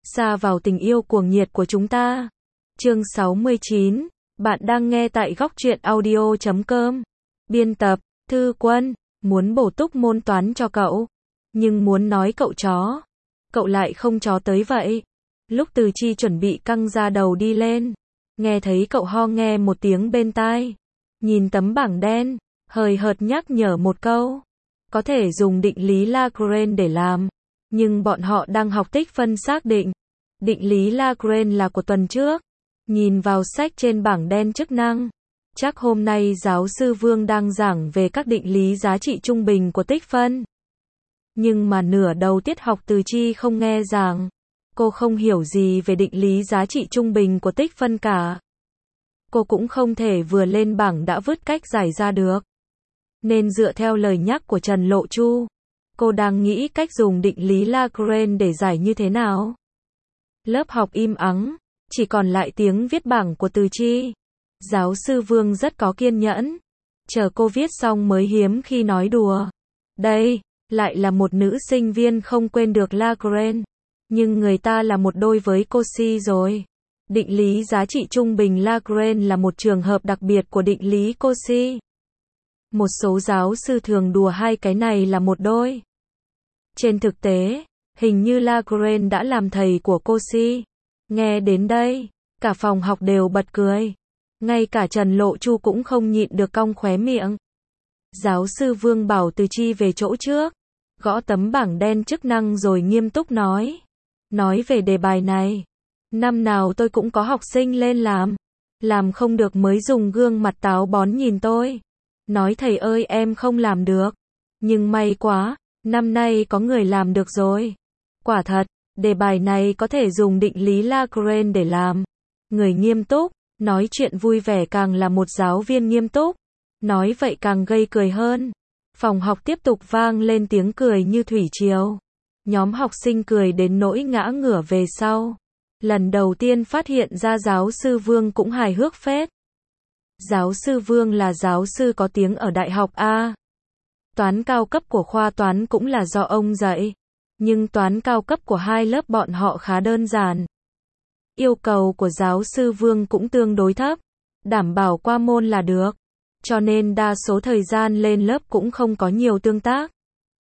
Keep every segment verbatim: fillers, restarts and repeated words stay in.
Sa vào tình yêu cuồng nhiệt của chúng ta. Chương sáu mươi chín. Bạn đang nghe tại góc truyện audio chấm com. Biên tập, Thư Quân, muốn bổ túc môn toán cho cậu. Nhưng muốn nói cậu chó. Cậu lại không chó tới vậy. Lúc Từ Chi chuẩn bị căng ra đầu đi lên. Nghe thấy cậu ho nghe một tiếng bên tai. Nhìn tấm bảng đen, hời hợt nhắc nhở một câu. Có thể dùng định lý Lagrange để làm. Nhưng bọn họ đang học tích phân xác định. Định lý Lagrange là của tuần trước. Nhìn vào sách trên bảng đen chức năng. Chắc hôm nay giáo sư Vương đang giảng về các định lý giá trị trung bình của tích phân. Nhưng mà nửa đầu tiết học Từ Chi không nghe giảng. Cô không hiểu gì về định lý giá trị trung bình của tích phân cả. Cô cũng không thể vừa lên bảng đã vứt cách giải ra được. Nên dựa theo lời nhắc của Trần Lộ Chu, cô đang nghĩ cách dùng định lý Lagrange để giải như thế nào. Lớp học im ắng, chỉ còn lại tiếng viết bảng của Từ Chi. Giáo sư Vương rất có kiên nhẫn. Chờ cô viết xong mới hiếm khi nói đùa. Đây, lại là một nữ sinh viên không quên được Lagrange. Nhưng người ta là một đôi với Cauchy rồi. Định lý giá trị trung bình Lagrange là một trường hợp đặc biệt của định lý Cauchy. Một số giáo sư thường đùa hai cái này là một đôi. Trên thực tế, hình như Lagrange đã làm thầy của Cauchy. Nghe đến đây, cả phòng học đều bật cười. Ngay cả Trần Lộ Chu cũng không nhịn được cong khóe miệng. Giáo sư Vương bảo Từ Chi về chỗ trước, gõ tấm bảng đen chức năng rồi nghiêm túc nói. Nói về đề bài này. Năm nào tôi cũng có học sinh lên làm. Làm không được mới dùng gương mặt táo bón nhìn tôi. Nói thầy ơi em không làm được. Nhưng may quá, năm nay có người làm được rồi. Quả thật, đề bài này có thể dùng định lý Lagrange để làm. Người nghiêm túc, nói chuyện vui vẻ càng là một giáo viên nghiêm túc. Nói vậy càng gây cười hơn. Phòng học tiếp tục vang lên tiếng cười như thủy triều. Nhóm học sinh cười đến nỗi ngã ngửa về sau. Lần đầu tiên phát hiện ra giáo sư Vương cũng hài hước phết. Giáo sư Vương là giáo sư có tiếng ở đại học A. Toán cao cấp của khoa toán cũng là do ông dạy. Nhưng toán cao cấp của hai lớp bọn họ khá đơn giản. Yêu cầu của giáo sư Vương cũng tương đối thấp. Đảm bảo qua môn là được. Cho nên đa số thời gian lên lớp cũng không có nhiều tương tác.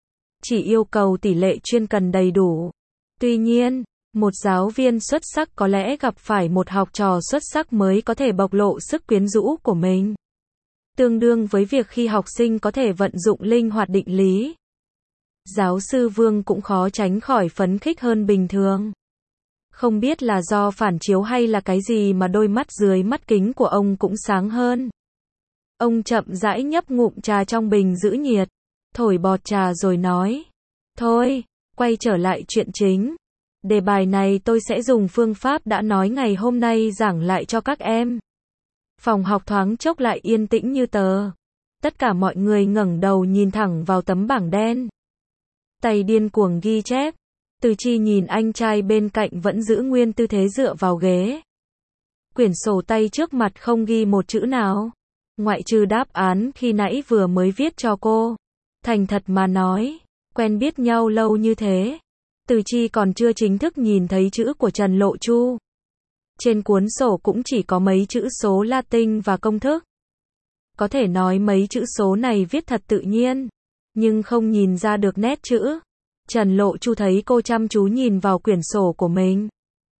Chỉ yêu cầu tỷ lệ chuyên cần đầy đủ. Tuy nhiên, một giáo viên xuất sắc có lẽ gặp phải một học trò xuất sắc mới có thể bộc lộ sức quyến rũ của mình. Tương đương với việc khi học sinh có thể vận dụng linh hoạt định lý. Giáo sư Vương cũng khó tránh khỏi phấn khích hơn bình thường. Không biết là do phản chiếu hay là cái gì mà đôi mắt dưới mắt kính của ông cũng sáng hơn. Ông chậm rãi nhấp ngụm trà trong bình giữ nhiệt. Thổi bọt trà rồi nói. Thôi, quay trở lại chuyện chính. Đề bài này tôi sẽ dùng phương pháp đã nói ngày hôm nay giảng lại cho các em. Phòng học thoáng chốc lại yên tĩnh như tờ. Tất cả mọi người ngẩng đầu nhìn thẳng vào tấm bảng đen. Tay điên cuồng ghi chép. Từ Chi nhìn anh trai bên cạnh vẫn giữ nguyên tư thế dựa vào ghế. Quyển sổ tay trước mặt không ghi một chữ nào. Ngoại trừ đáp án khi nãy vừa mới viết cho cô. Thành thật mà nói, quen biết nhau lâu như thế. Từ Chi còn chưa chính thức nhìn thấy chữ của Trần Lộ Chu. Trên cuốn sổ cũng chỉ có mấy chữ số Latin và công thức. Có thể nói mấy chữ số này viết thật tự nhiên, nhưng không nhìn ra được nét chữ. Trần Lộ Chu thấy cô chăm chú nhìn vào quyển sổ của mình.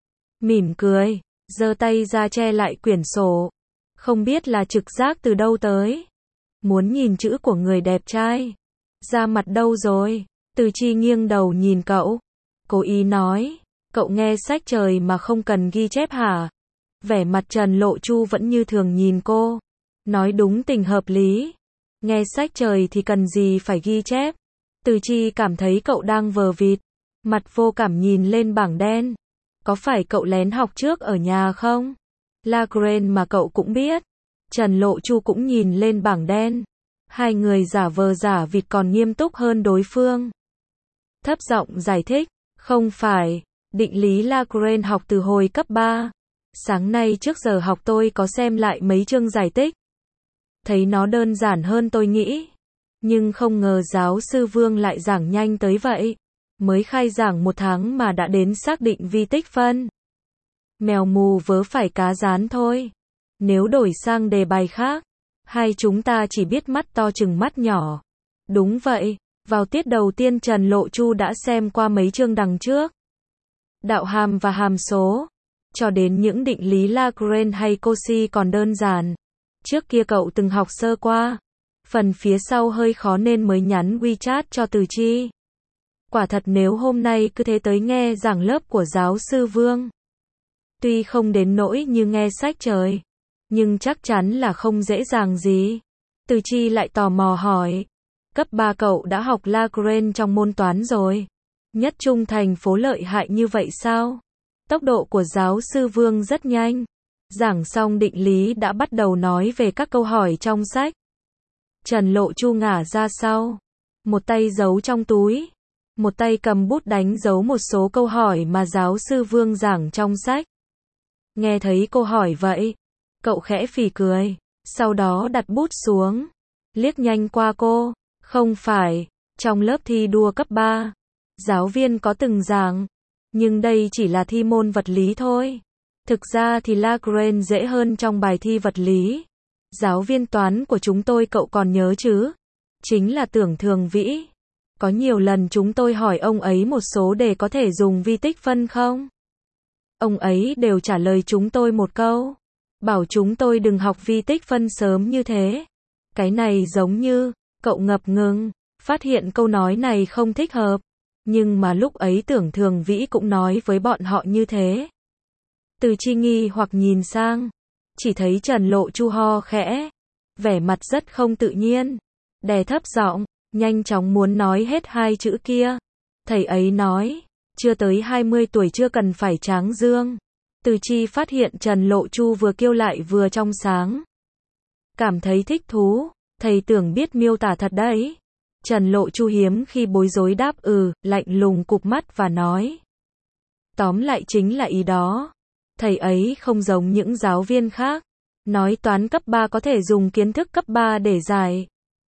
Mỉm cười, giơ tay ra che lại quyển sổ. Không biết là trực giác từ đâu tới. Muốn nhìn chữ của người đẹp trai. Da mặt đâu rồi? Từ Chi nghiêng đầu nhìn cậu. Cố ý nói, cậu nghe sách trời mà không cần ghi chép hả? Vẻ mặt Trần Lộ Chu vẫn như thường nhìn cô. Nói đúng tình hợp lý. Nghe sách trời thì cần gì phải ghi chép. Từ Chi cảm thấy cậu đang vờ vịt. Mặt vô cảm nhìn lên bảng đen. Có phải cậu lén học trước ở nhà không? Lagrange mà cậu cũng biết. Trần Lộ Chu cũng nhìn lên bảng đen. Hai người giả vờ giả vịt còn nghiêm túc hơn đối phương. Thấp giọng giải thích. Không phải, định lý Lagrange học từ hồi cấp ba. Sáng nay trước giờ học tôi có xem lại mấy chương giải tích. Thấy nó đơn giản hơn tôi nghĩ. Nhưng không ngờ giáo sư Vương lại giảng nhanh tới vậy. Mới khai giảng một tháng mà đã đến xác định vi tích phân. Mèo mù vớ phải cá rán thôi. Nếu đổi sang đề bài khác, hai chúng ta chỉ biết mắt to chừng mắt nhỏ. Đúng vậy, vào tiết đầu tiên Trần Lộ Chu đã xem qua mấy chương đằng trước. Đạo hàm và hàm số, cho đến những định lý Lagrange hay Cauchy còn đơn giản. Trước kia cậu từng học sơ qua. Phần phía sau hơi khó nên mới nhắn WeChat cho Từ Chi. Quả thật nếu hôm nay cứ thế tới nghe giảng lớp của giáo sư Vương. Tuy không đến nỗi như nghe sách trời, nhưng chắc chắn là không dễ dàng gì. Từ Chi lại tò mò hỏi. Cấp ba cậu đã học Lagrange trong môn toán rồi. Nhất trung thành phố lợi hại như vậy sao? Tốc độ của giáo sư Vương rất nhanh. Giảng xong định lý đã bắt đầu nói về các câu hỏi trong sách. Trần Lộ Chu ngả ra sau. Một tay giấu trong túi. Một tay cầm bút đánh dấu một số câu hỏi mà giáo sư Vương giảng trong sách. Nghe thấy cô hỏi vậy, cậu khẽ phì cười. Sau đó đặt bút xuống. Liếc nhanh qua cô. Không phải, trong lớp thi đua cấp ba, giáo viên có từng giảng. Nhưng đây chỉ là thi môn vật lý thôi. Thực ra thì Lagrange dễ hơn trong bài thi vật lý. Giáo viên toán của chúng tôi cậu còn nhớ chứ? Chính là Tưởng Thường Vĩ. Có nhiều lần chúng tôi hỏi ông ấy một số đề có thể dùng vi tích phân không? Ông ấy đều trả lời chúng tôi một câu. Bảo chúng tôi đừng học vi tích phân sớm như thế. Cái này giống như, cậu ngập ngừng, phát hiện câu nói này không thích hợp. Nhưng mà lúc ấy Tưởng Thường Vĩ cũng nói với bọn họ như thế. Từ Chi nghi hoặc nhìn sang. Chỉ thấy Trần Lộ Chu ho khẽ. Vẻ mặt rất không tự nhiên. Đè thấp giọng, nhanh chóng muốn nói hết hai chữ kia. Thầy ấy nói, chưa tới hai mươi tuổi chưa cần phải tráng dương. Từ Chi phát hiện Trần Lộ Chu vừa kêu lại vừa trong sáng. Cảm thấy thích thú, thầy tưởng biết miêu tả thật đấy. Trần Lộ Chu hiếm khi bối rối đáp ừ, lạnh lùng cụp mắt và nói. Tóm lại chính là ý đó. Thầy ấy không giống những giáo viên khác. Nói toán cấp ba có thể dùng kiến thức cấp ba để giải.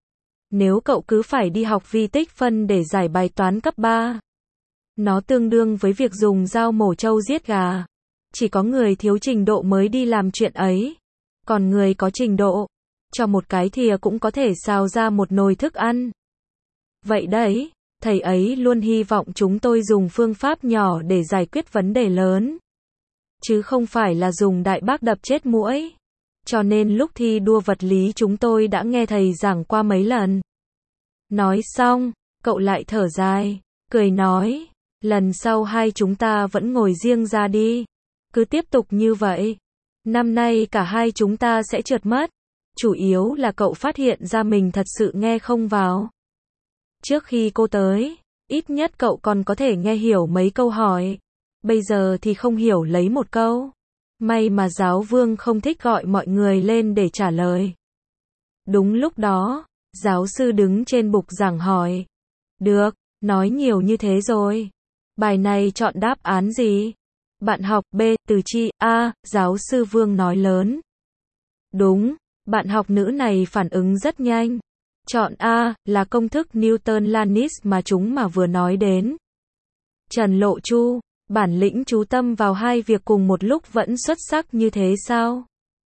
Nếu cậu cứ phải đi học vi tích phân để giải bài toán cấp ba, nó tương đương với việc dùng dao mổ trâu giết gà. Chỉ có người thiếu trình độ mới đi làm chuyện ấy. Còn người có trình độ, cho một cái thìa cũng có thể xào ra một nồi thức ăn. Vậy đấy, thầy ấy luôn hy vọng chúng tôi dùng phương pháp nhỏ để giải quyết vấn đề lớn. Chứ không phải là dùng đại bác đập chết muỗi. Cho nên lúc thi đua vật lý chúng tôi đã nghe thầy giảng qua mấy lần. Nói xong, cậu lại thở dài, cười nói, lần sau hai chúng ta vẫn ngồi riêng ra đi. Cứ tiếp tục như vậy, năm nay cả hai chúng ta sẽ trượt mất. Chủ yếu là cậu phát hiện ra mình thật sự nghe không vào. Trước khi cô tới, ít nhất cậu còn có thể nghe hiểu mấy câu hỏi. Bây giờ thì không hiểu lấy một câu. May mà giáo vương không thích gọi mọi người lên để trả lời. Đúng lúc đó, giáo sư đứng trên bục giảng hỏi. Được, nói nhiều như thế rồi. Bài này chọn đáp án gì? Bạn học B, Từ Chi, A, giáo sư Vương nói lớn. Đúng, bạn học nữ này phản ứng rất nhanh. Chọn A, là công thức Newton-Lanis mà chúng mà vừa nói đến. Trần Lộ Chu, bản lĩnh chú tâm vào hai việc cùng một lúc vẫn xuất sắc như thế sao?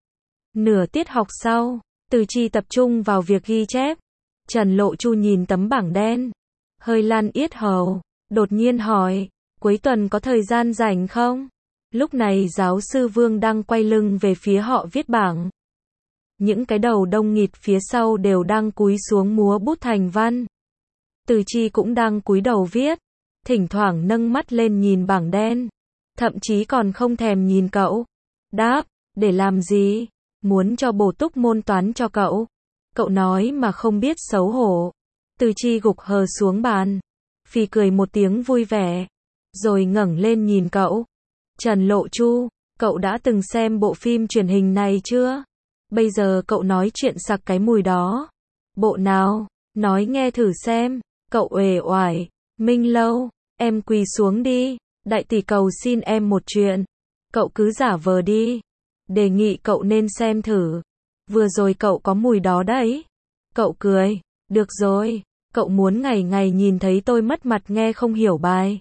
Nửa tiết học sau, Từ Chi tập trung vào việc ghi chép. Trần Lộ Chu nhìn tấm bảng đen, hơi lan yết hầu, đột nhiên hỏi, cuối tuần có thời gian rảnh không? Lúc này giáo sư Vương đang quay lưng về phía họ viết bảng. Những cái đầu đông nghịt phía sau đều đang cúi xuống múa bút thành văn. Từ Chi cũng đang cúi đầu viết, thỉnh thoảng nâng mắt lên nhìn bảng đen, thậm chí còn không thèm nhìn cậu. Đáp, để làm gì? Muốn cho bổ túc môn toán cho cậu. Cậu nói mà không biết xấu hổ. Từ Chi gục hờ xuống bàn, phì cười một tiếng vui vẻ, rồi ngẩng lên nhìn cậu. Trần Lộ Chu, cậu đã từng xem bộ phim truyền hình này chưa? Bây giờ cậu nói chuyện sặc cái mùi đó. Bộ nào? Nói nghe thử xem. Cậu uể oải. Minh Lâu, em quỳ xuống đi. Đại tỷ cầu xin em một chuyện. Cậu cứ giả vờ đi. Đề nghị cậu nên xem thử. Vừa rồi cậu có mùi đó đấy. Cậu cười. Được rồi, Cậu muốn ngày ngày nhìn thấy tôi mất mặt nghe không hiểu bài.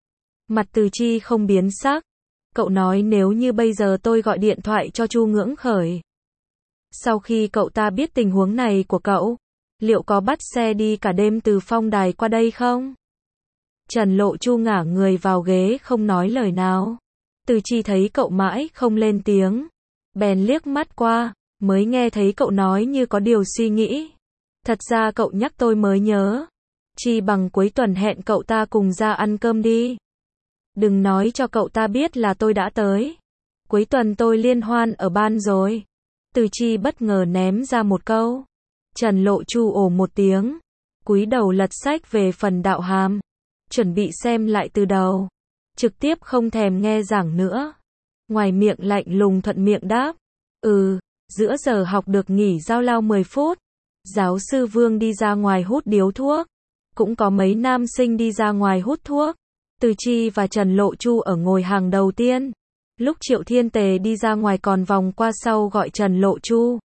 Mặt Từ Chi không biến sắc. Cậu nói nếu như bây giờ tôi gọi điện thoại cho Chu Ngưỡng Khởi. Sau khi cậu ta biết tình huống này của cậu, liệu có bắt xe đi cả đêm từ Phong Đài qua đây không? Trần Lộ Chu ngả người vào ghế không nói lời nào. Từ Chi thấy cậu mãi không lên tiếng, bèn liếc mắt qua, mới nghe thấy cậu nói như có điều suy nghĩ. Thật ra cậu nhắc tôi mới nhớ. Chi bằng cuối tuần hẹn cậu ta cùng ra ăn cơm đi. Đừng nói cho cậu ta biết là tôi đã tới. Cuối tuần tôi liên hoan ở ban rồi. Từ Chi bất ngờ ném ra một câu. Trần Lộ Chu ồ một tiếng, cúi đầu lật sách về phần đạo hàm, chuẩn bị xem lại từ đầu, trực tiếp không thèm nghe giảng nữa. Ngoài miệng lạnh lùng thuận miệng đáp, ừ, giữa giờ học được nghỉ giao lao mười phút. Giáo sư Vương đi ra ngoài hút điếu thuốc, cũng có mấy nam sinh đi ra ngoài hút thuốc. Từ Chi và Trần Lộ Chu ở ngồi hàng đầu tiên. Lúc Triệu Thiên Tề đi ra ngoài còn vòng qua sau gọi Trần Lộ Chu.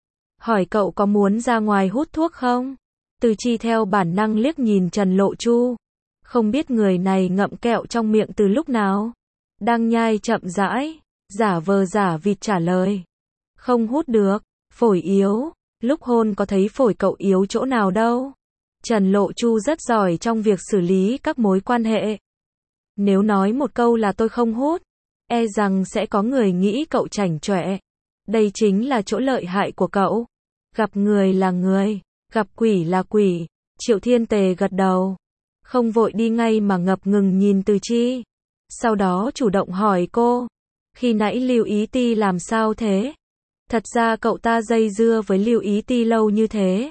Hỏi cậu có muốn ra ngoài hút thuốc không? Từ Chi theo bản năng liếc nhìn Trần Lộ Chu. Không biết người này ngậm kẹo trong miệng từ lúc nào. Đang nhai chậm rãi, giả vờ giả vịt trả lời. Không hút được, phổi yếu. Lúc hôn có thấy phổi cậu yếu chỗ nào đâu. Trần Lộ Chu rất giỏi trong việc xử lý các mối quan hệ. Nếu nói một câu là tôi không hút, e rằng sẽ có người nghĩ cậu chảnh chọe. Đây chính là chỗ lợi hại của cậu. Gặp người là người, gặp quỷ là quỷ. Triệu Thiên Tề gật đầu, không vội đi ngay mà ngập ngừng nhìn Từ Chi. Sau đó chủ động hỏi cô, khi nãy Lưu Ý Ti làm sao thế? Thật ra cậu ta dây dưa với Lưu Ý Ti lâu như thế.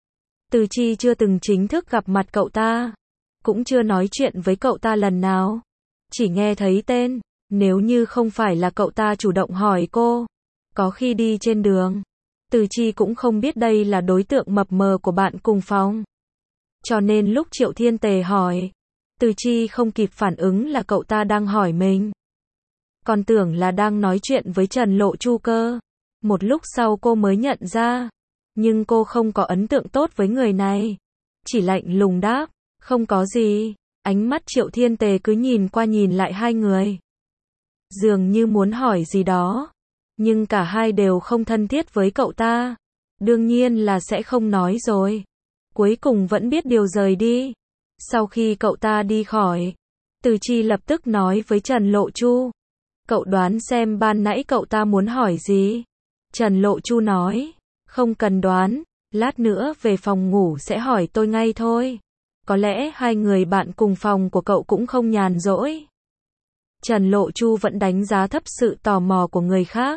Từ Chi chưa từng chính thức gặp mặt cậu ta, cũng chưa nói chuyện với cậu ta lần nào. Chỉ nghe thấy tên, nếu như không phải là cậu ta chủ động hỏi cô, có khi đi trên đường, Từ Chi cũng không biết đây là đối tượng mập mờ của bạn cùng phòng. Cho nên lúc Triệu Thiên Tề hỏi, Từ Chi không kịp phản ứng là cậu ta đang hỏi mình. Còn tưởng là đang nói chuyện với Trần Lộ Chu cơ. Một lúc sau cô mới nhận ra, nhưng cô không có ấn tượng tốt với người này. Chỉ lạnh lùng đáp, không có gì. Ánh mắt Triệu Thiên Tề cứ nhìn qua nhìn lại hai người, dường như muốn hỏi gì đó, nhưng cả hai đều không thân thiết với cậu ta. Đương nhiên là sẽ không nói rồi. Cuối cùng vẫn biết điều rời đi. Sau khi cậu ta đi khỏi, Từ Chi lập tức nói với Trần Lộ Chu, cậu đoán xem ban nãy cậu ta muốn hỏi gì? Trần Lộ Chu nói, không cần đoán, lát nữa về phòng ngủ sẽ hỏi tôi ngay thôi. Có lẽ hai người bạn cùng phòng của cậu cũng không nhàn rỗi. Trần Lộ Chu vẫn đánh giá thấp sự tò mò của người khác.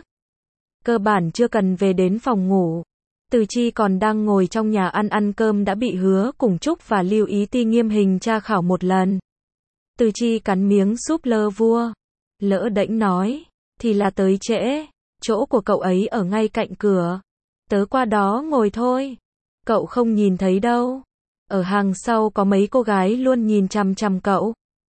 Cơ bản chưa cần về đến phòng ngủ. Từ Chi còn đang ngồi trong nhà ăn ăn cơm đã bị Hứa Cùng Trúc và Lưu Ý Ti nghiêm hình tra khảo một lần. Từ Chi cắn miếng súp lơ vua, lỡ đễnh nói, thì là tới trễ, chỗ của cậu ấy ở ngay cạnh cửa. Tớ qua đó ngồi thôi. Cậu không nhìn thấy đâu. Ở hàng sau có mấy cô gái luôn nhìn chằm chằm cậu.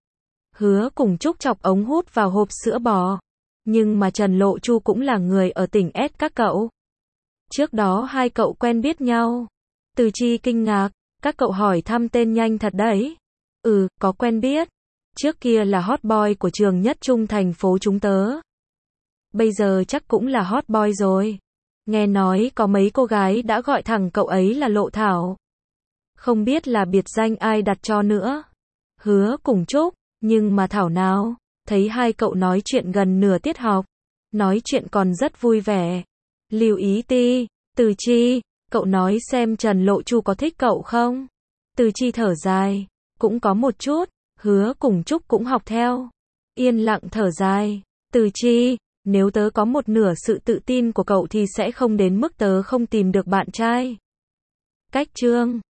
Hứa Cùng Trúc chọc ống hút vào hộp sữa bò. Nhưng mà Trần Lộ Chu cũng là người ở tỉnh S các cậu. Trước đó hai cậu quen biết nhau. Từ Chi kinh ngạc, các cậu hỏi thăm tên nhanh thật đấy. Ừ, có quen biết. Trước kia là hot boy của trường nhất trung thành phố chúng tớ. Bây giờ chắc cũng là hot boy rồi. Nghe nói có mấy cô gái đã gọi thẳng cậu ấy là Lộ Thảo. Không biết là biệt danh ai đặt cho nữa. Hứa Cùng Trúc, nhưng mà Thảo nào? Thấy hai cậu nói chuyện gần nửa tiết học. Nói chuyện còn rất vui vẻ. Lưu Ý Ti, Từ Chi, cậu nói xem Trần Lộ Chu có thích cậu không? Từ Chi thở dài, cũng có một chút. Hứa Cùng Trúc cũng học theo. Yên lặng thở dài. Từ Chi, nếu tớ có một nửa sự tự tin của cậu thì sẽ không đến mức tớ không tìm được bạn trai. Cách chương